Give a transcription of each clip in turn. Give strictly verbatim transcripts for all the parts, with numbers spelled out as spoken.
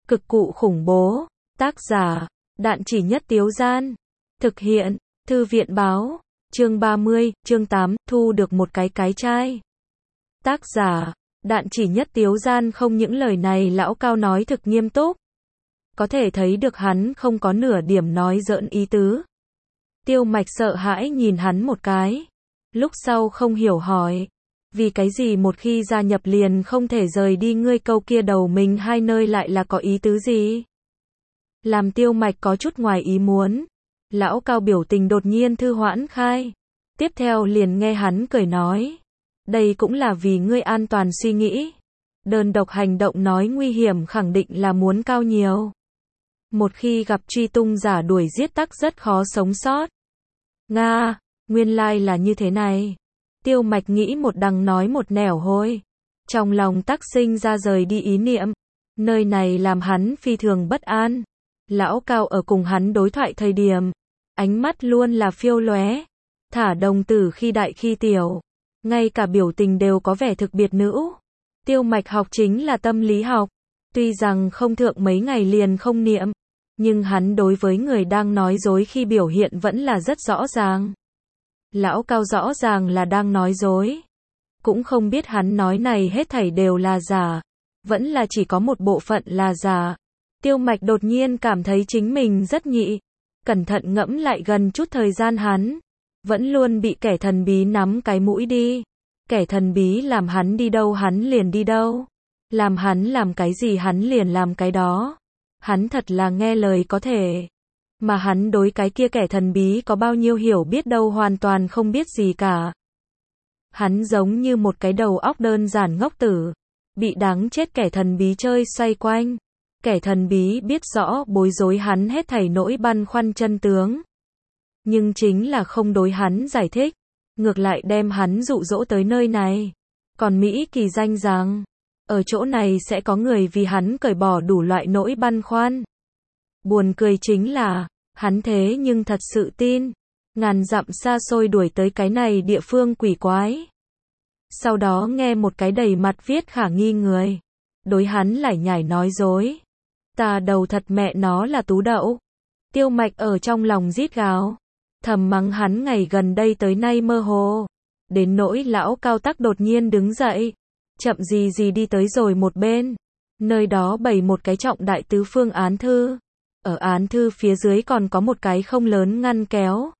Cực cụ khủng bố. Tác giả, Đạn Chỉ Nhất Tiếu Gian. Thực hiện, Thư viện báo. Chương ba mươi, chương tám, thu được một cái cái chai. Tác giả, Đạn Chỉ Nhất Tiếu Gian. Không những lời này lão Cao nói thực nghiêm túc. Có thể thấy được hắn không có nửa điểm nói giỡn ý tứ. Tiêu Mạch sợ hãi nhìn hắn một cái. Lúc sau không hiểu hỏi. Vì cái gì một khi gia nhập liền không thể rời đi, ngươi câu kia đầu mình hai nơi lại là có ý tứ gì? Làm Tiêu Mạch có chút ngoài ý muốn. Lão Cao biểu tình đột nhiên thư hoãn khai. Tiếp theo liền nghe hắn cười nói. Đây cũng là vì ngươi an toàn suy nghĩ. Đơn độc hành động nói nguy hiểm khẳng định là muốn cao nhiều. Một khi gặp truy tung giả đuổi giết tắc rất khó sống sót. Nga, nguyên lai là như thế này. Tiêu Mạch nghĩ một đằng nói một nẻo hôi. Trong lòng tắc sinh ra rời đi ý niệm. Nơi này làm hắn phi thường bất an. Lão Cao ở cùng hắn đối thoại thời điểm. Ánh mắt luôn là phiêu lóe. Thả đồng tử khi đại khi tiểu. Ngay cả biểu tình đều có vẻ thực biệt nữ. Tiêu Mạch học chính là tâm lý học. Tuy rằng không thượng mấy ngày liền không niệm. Nhưng hắn đối với người đang nói dối khi biểu hiện vẫn là rất rõ ràng. Lão Cao rõ ràng là đang nói dối. Cũng không biết hắn nói này hết thảy đều là giả. Vẫn là chỉ có một bộ phận là giả. Tiêu Mạch đột nhiên cảm thấy chính mình rất nhị. Cẩn thận ngẫm lại gần chút thời gian hắn. Vẫn luôn bị kẻ thần bí nắm cái mũi đi. Kẻ thần bí làm hắn đi đâu hắn liền đi đâu. Làm hắn làm cái gì hắn liền làm cái đó. Hắn thật là nghe lời có thể. Mà hắn đối cái kia kẻ thần bí có bao nhiêu hiểu biết đâu, hoàn toàn không biết gì cả. Hắn giống như một cái đầu óc đơn giản ngốc tử. Bị đáng chết kẻ thần bí chơi xoay quanh. Kẻ thần bí biết rõ bối rối hắn hết thảy nỗi băn khoăn chân tướng. Nhưng chính là không đối hắn giải thích. Ngược lại đem hắn dụ dỗ tới nơi này. Còn Mỹ kỳ danh rằng, ở chỗ này sẽ có người vì hắn cởi bỏ đủ loại nỗi băn khoăn. Buồn cười chính là, hắn thế nhưng thật sự tin. Ngàn dặm xa xôi đuổi tới cái này địa phương quỷ quái. Sau đó nghe một cái đầy mặt viết khả nghi người. Đối hắn lải nhải nói dối. Ta đầu thật mẹ nó là tú đậu. Tiêu Mạch ở trong lòng rít gào. Thầm mắng hắn ngày gần đây tới nay mơ hồ. Đến nỗi lão Cao tắc đột nhiên đứng dậy. Chậm gì gì đi tới rồi một bên. Nơi đó bày một cái trọng đại tứ phương án thư. Ở án thư phía dưới còn có một cái không lớn ngăn kéo.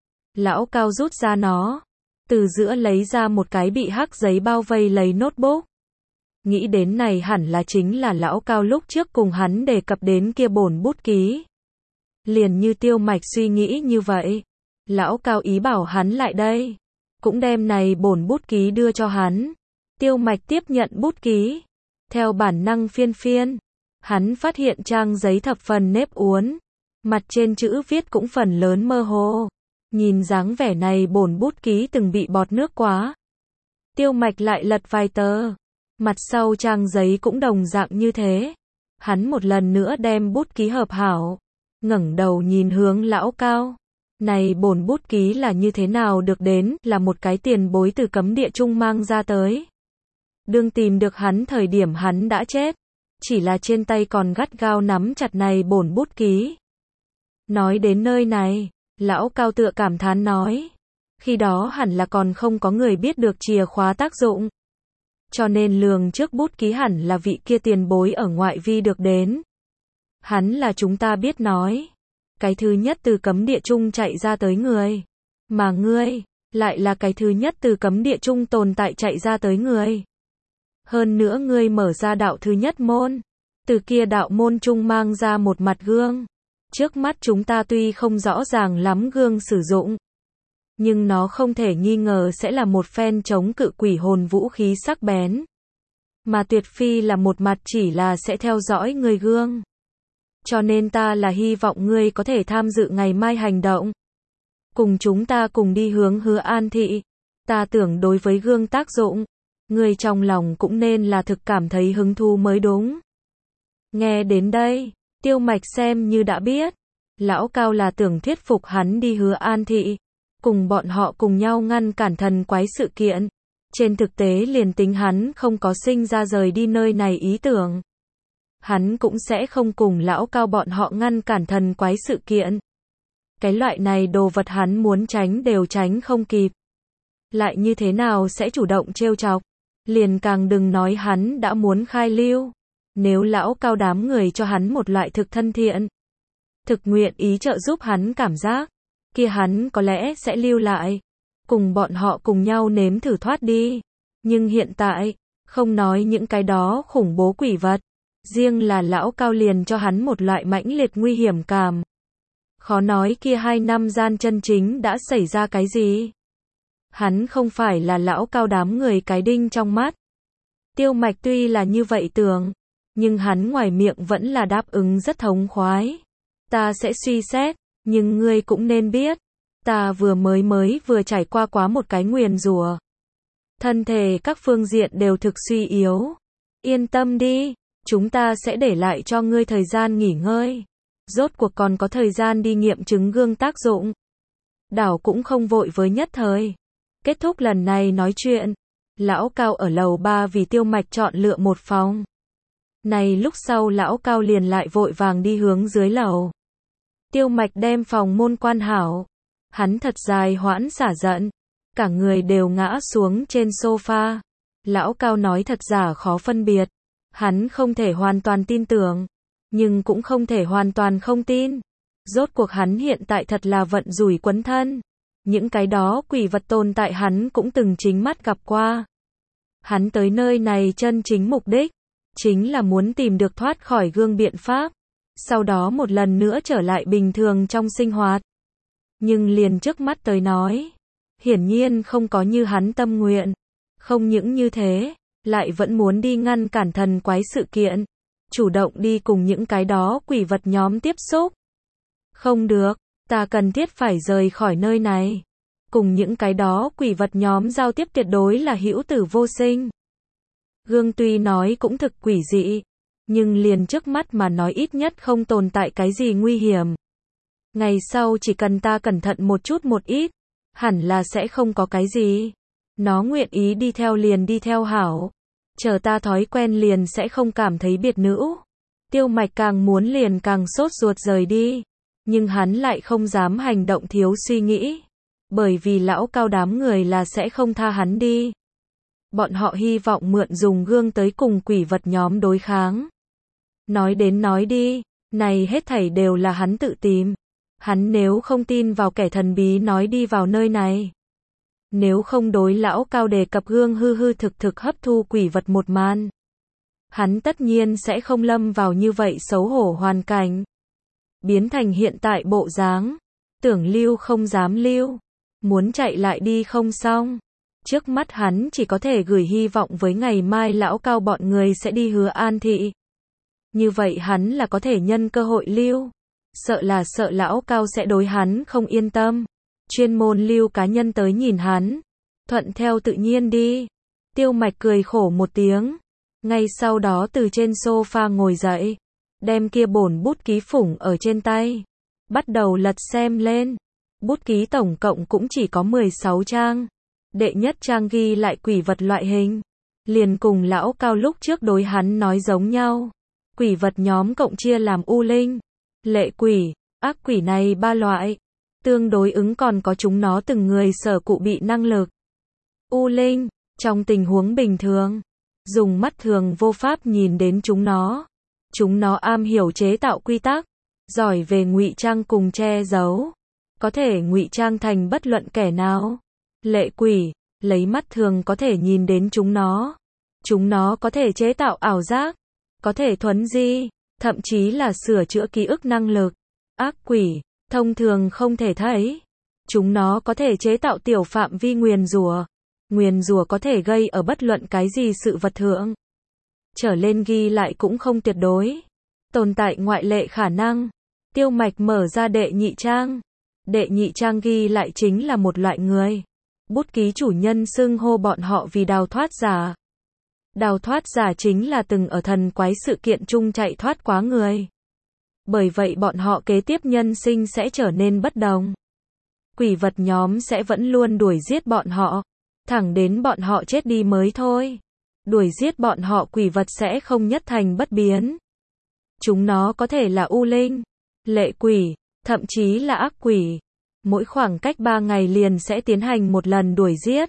Lão Cao rút ra nó. Từ giữa lấy ra một cái bị hắc giấy bao vây lấy notebook. Nghĩ đến này hẳn là chính là lão Cao lúc trước cùng hắn đề cập đến kia bổn bút ký. Liền như Tiêu Mạch suy nghĩ như vậy. Lão Cao ý bảo hắn lại đây. Cũng đem này bổn bút ký đưa cho hắn. Tiêu Mạch tiếp nhận bút ký. Theo bản năng phiên phiên. Hắn phát hiện trang giấy thập phần nếp uốn. Mặt trên chữ viết cũng phần lớn mơ hồ. Nhìn dáng vẻ này bổn bút ký từng bị bọt nước quá. Tiêu Mạch lại lật vài tờ. Mặt sau trang giấy cũng đồng dạng như thế. Hắn một lần nữa đem bút ký hợp hảo. Ngẩng đầu nhìn hướng lão Cao. Này bổn bút ký là như thế nào được đến, là một cái tiền bối từ cấm địa chung mang ra tới. Đương tìm được hắn thời điểm hắn đã chết. Chỉ là trên tay còn gắt gao nắm chặt này bổn bút ký. Nói đến nơi này, lão Cao tựa cảm thán nói. Khi đó hẳn là còn không có người biết được chìa khóa tác dụng. Cho nên lường trước bút ký hẳn là vị kia tiền bối ở ngoại vi được đến. Hắn là chúng ta biết nói. Cái thứ nhất từ cấm địa chung chạy ra tới người. Mà ngươi, lại là cái thứ nhất từ cấm địa chung tồn tại chạy ra tới người. Hơn nữa ngươi mở ra đạo thứ nhất môn. Từ kia đạo môn chung mang ra một mặt gương. Trước mắt chúng ta tuy không rõ ràng lắm gương sử dụng. Nhưng nó không thể nghi ngờ sẽ là một phen chống cự quỷ hồn vũ khí sắc bén. Mà tuyệt phi là một mặt chỉ là sẽ theo dõi người gương. Cho nên ta là hy vọng ngươi có thể tham dự ngày mai hành động. Cùng chúng ta cùng đi hướng Hứa An thị. Ta tưởng đối với gương tác dụng. Ngươi trong lòng cũng nên là thực cảm thấy hứng thú mới đúng. Nghe đến đây, Tiêu Mạch xem như đã biết. Lão Cao là tưởng thuyết phục hắn đi Hứa An thị. Cùng bọn họ cùng nhau ngăn cản thần quái sự kiện. Trên thực tế liền tính hắn không có sinh ra rời đi nơi này ý tưởng. hắn cũng sẽ không cùng lão cao bọn họ ngăn cản thần quái sự kiện. Cái loại này đồ vật hắn muốn tránh đều tránh không kịp. Lại như thế nào sẽ chủ động trêu chọc, liền càng đừng nói hắn đã muốn khai lưu. Nếu lão cao đám người cho hắn một loại thực thân thiện, thực nguyện ý trợ giúp hắn cảm giác, kia hắn có lẽ sẽ lưu lại, cùng bọn họ cùng nhau nếm thử thoát đi. Nhưng hiện tại, không nói những cái đó khủng bố quỷ vật, riêng là lão cao liền cho hắn một loại mãnh liệt nguy hiểm cảm. Khó nói kia hai năm gian chân chính đã xảy ra cái gì. Hắn không phải là lão cao đám người cái đinh trong mắt. Tiêu Mạch tuy là như vậy tưởng, nhưng hắn ngoài miệng vẫn là đáp ứng rất thống khoái. Ta sẽ suy xét, nhưng ngươi cũng nên biết, ta vừa mới mới vừa trải qua quá một cái nguyền rủa. Thân thể các phương diện đều thực suy yếu. Yên tâm đi, chúng ta sẽ để lại cho ngươi thời gian nghỉ ngơi. Rốt cuộc còn có thời gian đi nghiệm chứng gương tác dụng. Đảo cũng không vội với nhất thời. Kết thúc lần này nói chuyện, lão cao ở lầu ba vì Tiêu Mạch chọn lựa một phòng. Này lúc sau lão cao liền lại vội vàng đi hướng dưới lầu. Tiêu Mạch đem phòng môn quan hảo. Hắn thật dài hoãn xả giận. Cả người đều ngã xuống trên sofa. Lão cao nói thật giả khó phân biệt. Hắn không thể hoàn toàn tin tưởng, nhưng cũng không thể hoàn toàn không tin. Rốt cuộc hắn hiện tại thật là vận rủi quấn thân. Những cái đó quỷ vật tồn tại hắn cũng từng chính mắt gặp qua. Hắn tới nơi này chân chính mục đích, chính là muốn tìm được thoát khỏi gương biện pháp. Sau đó một lần nữa trở lại bình thường trong sinh hoạt. Nhưng liền trước mắt tới nói, hiển nhiên không có như hắn tâm nguyện. Không những như thế, lại vẫn muốn đi ngăn cản thần quái sự kiện. Chủ động đi cùng những cái đó quỷ vật nhóm tiếp xúc. Không được, ta cần thiết phải rời khỏi nơi này. Cùng những cái đó quỷ vật nhóm giao tiếp tuyệt đối là hữu tử vô sinh. Gương tuy nói cũng thực quỷ dị, nhưng liền trước mắt mà nói ít nhất không tồn tại cái gì nguy hiểm. Ngày sau chỉ cần ta cẩn thận một chút một ít, hẳn là sẽ không có cái gì. Nó nguyện ý đi theo liền đi theo hảo. Chờ ta thói quen liền sẽ không cảm thấy biệt nữ. Tiêu Mạch càng muốn liền càng sốt ruột rời đi. Nhưng hắn lại không dám hành động thiếu suy nghĩ. Bởi vì lão cao đám người là sẽ không tha hắn đi. Bọn họ hy vọng mượn dùng gương tới cùng quỷ vật nhóm đối kháng. Nói đến nói đi, này hết thảy đều là hắn tự tìm. Hắn nếu không tin vào kẻ thần bí nói đi vào nơi này. Nếu không đối lão cao đề cập gương hư hư thực thực hấp thu quỷ vật một màn. Hắn tất nhiên sẽ không lâm vào như vậy xấu hổ hoàn cảnh. Biến thành hiện tại bộ dáng. Tưởng lưu không dám lưu. Muốn chạy lại đi không xong. Trước mắt hắn chỉ có thể gửi hy vọng với ngày mai lão cao bọn người sẽ đi Hứa An Thị. Như vậy hắn là có thể nhân cơ hội lưu. Sợ là sợ lão cao sẽ đối hắn không yên tâm. Chuyên môn lưu cá nhân tới nhìn hắn. Thuận theo tự nhiên đi. Tiêu Mạch cười khổ một tiếng. Ngay sau đó từ trên sofa ngồi dậy. Đem kia bổn bút ký phủng ở trên tay. Bắt đầu lật xem lên. Bút ký tổng cộng cũng chỉ có mười sáu trang. Đệ nhất trang ghi lại quỷ vật loại hình. Liền cùng lão cao lúc trước đối hắn nói giống nhau. Quỷ vật nhóm cộng chia làm u linh, lệ quỷ, ác quỷ này ba loại. Tương đối ứng còn có chúng nó từng người sở cụ bị năng lực. U linh, trong tình huống bình thường, dùng mắt thường vô pháp nhìn đến chúng nó. Chúng nó am hiểu chế tạo quy tắc, giỏi về ngụy trang cùng che giấu. Có thể ngụy trang thành bất luận kẻ nào. Lệ quỷ, lấy mắt thường có thể nhìn đến chúng nó. Chúng nó có thể chế tạo ảo giác, có thể thuấn di, thậm chí là sửa chữa ký ức năng lực. Ác quỷ, thông thường không thể thấy. Chúng nó có thể chế tạo tiểu phạm vi nguyền rủa. Nguyền rủa có thể gây ở bất luận cái gì sự vật thượng. Trở lên ghi lại cũng không tuyệt đối. Tồn tại ngoại lệ khả năng. Tiêu Mạch mở ra đệ nhị trang. Đệ nhị trang ghi lại chính là một loại người. Bút ký chủ nhân xưng hô bọn họ vì đào thoát giả. Đào thoát giả chính là từng ở thần quái sự kiện chung chạy thoát quá người. Bởi vậy bọn họ kế tiếp nhân sinh sẽ trở nên bất đồng. Quỷ vật nhóm sẽ vẫn luôn đuổi giết bọn họ. Thẳng đến bọn họ chết đi mới thôi. Đuổi giết bọn họ quỷ vật sẽ không nhất thành bất biến. Chúng nó có thể là u linh, lệ quỷ, thậm chí là ác quỷ. Mỗi khoảng cách ba ngày liền sẽ tiến hành một lần đuổi giết.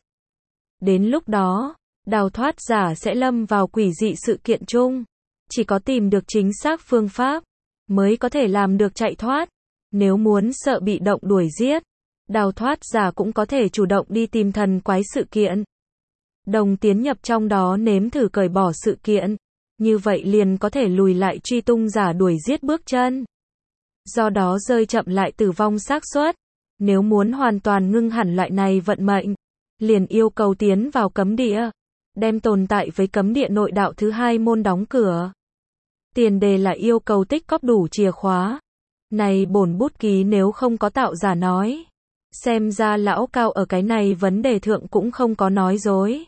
Đến lúc đó, đào thoát giả sẽ lâm vào quỷ dị sự kiện chung. Chỉ có tìm được chính xác phương pháp, mới có thể làm được chạy thoát. Nếu muốn sợ bị động đuổi giết, đào thoát giả cũng có thể chủ động đi tìm thần quái sự kiện. Đồng tiến nhập trong đó nếm thử cởi bỏ sự kiện. Như vậy liền có thể lùi lại truy tung giả đuổi giết bước chân. Do đó rơi chậm lại tử vong xác suất. Nếu muốn hoàn toàn ngưng hẳn loại này vận mệnh, liền yêu cầu tiến vào cấm địa. Đem tồn tại với cấm địa nội đạo thứ hai môn đóng cửa. Tiền đề là yêu cầu tích cóp đủ chìa khóa. Này bổn bút ký nếu không có tạo giả nói. Xem ra lão Cao ở cái này vấn đề thượng cũng không có nói dối.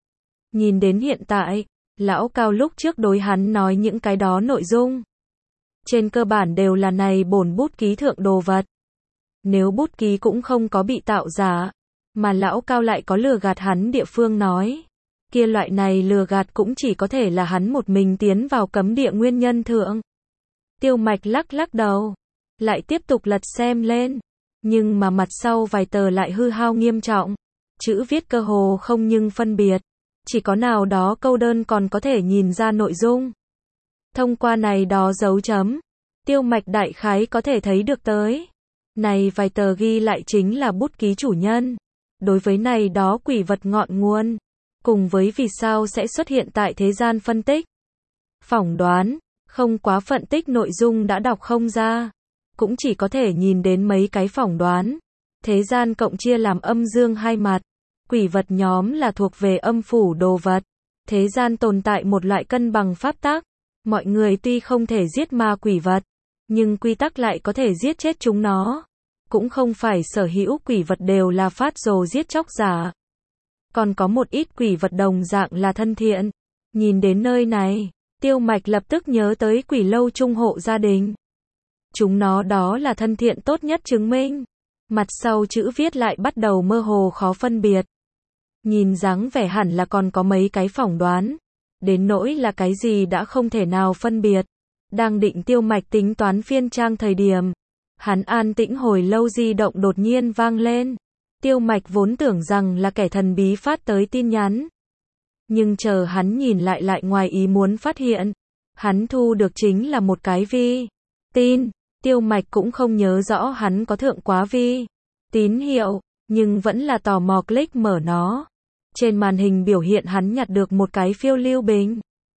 Nhìn đến hiện tại, lão Cao lúc trước đối hắn nói những cái đó nội dung. Trên cơ bản đều là này bổn bút ký thượng đồ vật. Nếu bút ký cũng không có bị tạo giả, mà lão Cao lại có lừa gạt hắn địa phương nói. Kia loại này lừa gạt cũng chỉ có thể là hắn một mình tiến vào cấm địa nguyên nhân thượng. Tiêu Mạch lắc lắc đầu, lại tiếp tục lật xem lên. Nhưng mà mặt sau vài tờ lại hư hao nghiêm trọng. Chữ viết cơ hồ không nhưng phân biệt. Chỉ có nào đó câu đơn còn có thể nhìn ra nội dung. Thông qua này đó dấu chấm, Tiêu Mạch đại khái có thể thấy được tới. Này vài tờ ghi lại chính là bút ký chủ nhân. Đối với này đó quỷ vật ngọn nguồn, cùng với vì sao sẽ xuất hiện tại thế gian phân tích. Phỏng đoán, không quá phân tích nội dung đã đọc không ra. Cũng chỉ có thể nhìn đến mấy cái phỏng đoán. Thế gian cộng chia làm âm dương hai mặt. Quỷ vật nhóm là thuộc về âm phủ đồ vật. Thế gian tồn tại một loại cân bằng pháp tắc. Mọi người tuy không thể giết ma quỷ vật, nhưng quy tắc lại có thể giết chết chúng nó. Cũng không phải sở hữu quỷ vật đều là phát rồ giết chóc giả. Còn có một ít quỷ vật đồng dạng là thân thiện. Nhìn đến nơi này, Tiêu Mạch lập tức nhớ tới quỷ lâu trung hộ gia đình. Chúng nó đó là thân thiện tốt nhất chứng minh. Mặt sau chữ viết lại bắt đầu mơ hồ khó phân biệt. Nhìn dáng vẻ hẳn là còn có mấy cái phỏng đoán. Đến nỗi là cái gì đã không thể nào phân biệt. Đang định Tiêu Mạch tính toán phiên trang thời điểm. Hắn an tĩnh hồi lâu di động đột nhiên vang lên. Tiêu Mạch vốn tưởng rằng là kẻ thần bí phát tới tin nhắn. Nhưng chờ hắn nhìn lại lại ngoài ý muốn phát hiện. Hắn thu được chính là một cái vi tin. Tiêu Mạch cũng không nhớ rõ hắn có thượng quá vi tín hiệu, nhưng vẫn là tò mò click mở nó. Trên màn hình biểu hiện hắn nhặt được một cái phiêu lưu bình.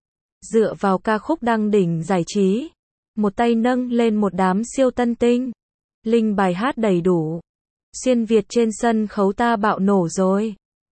Dựa vào ca khúc đăng đỉnh giải trí, một tay nâng lên một đám siêu tân tinh. Linh bài hát đầy đủ. Xuyên Việt trên sân khấu ta bạo nổ rồi.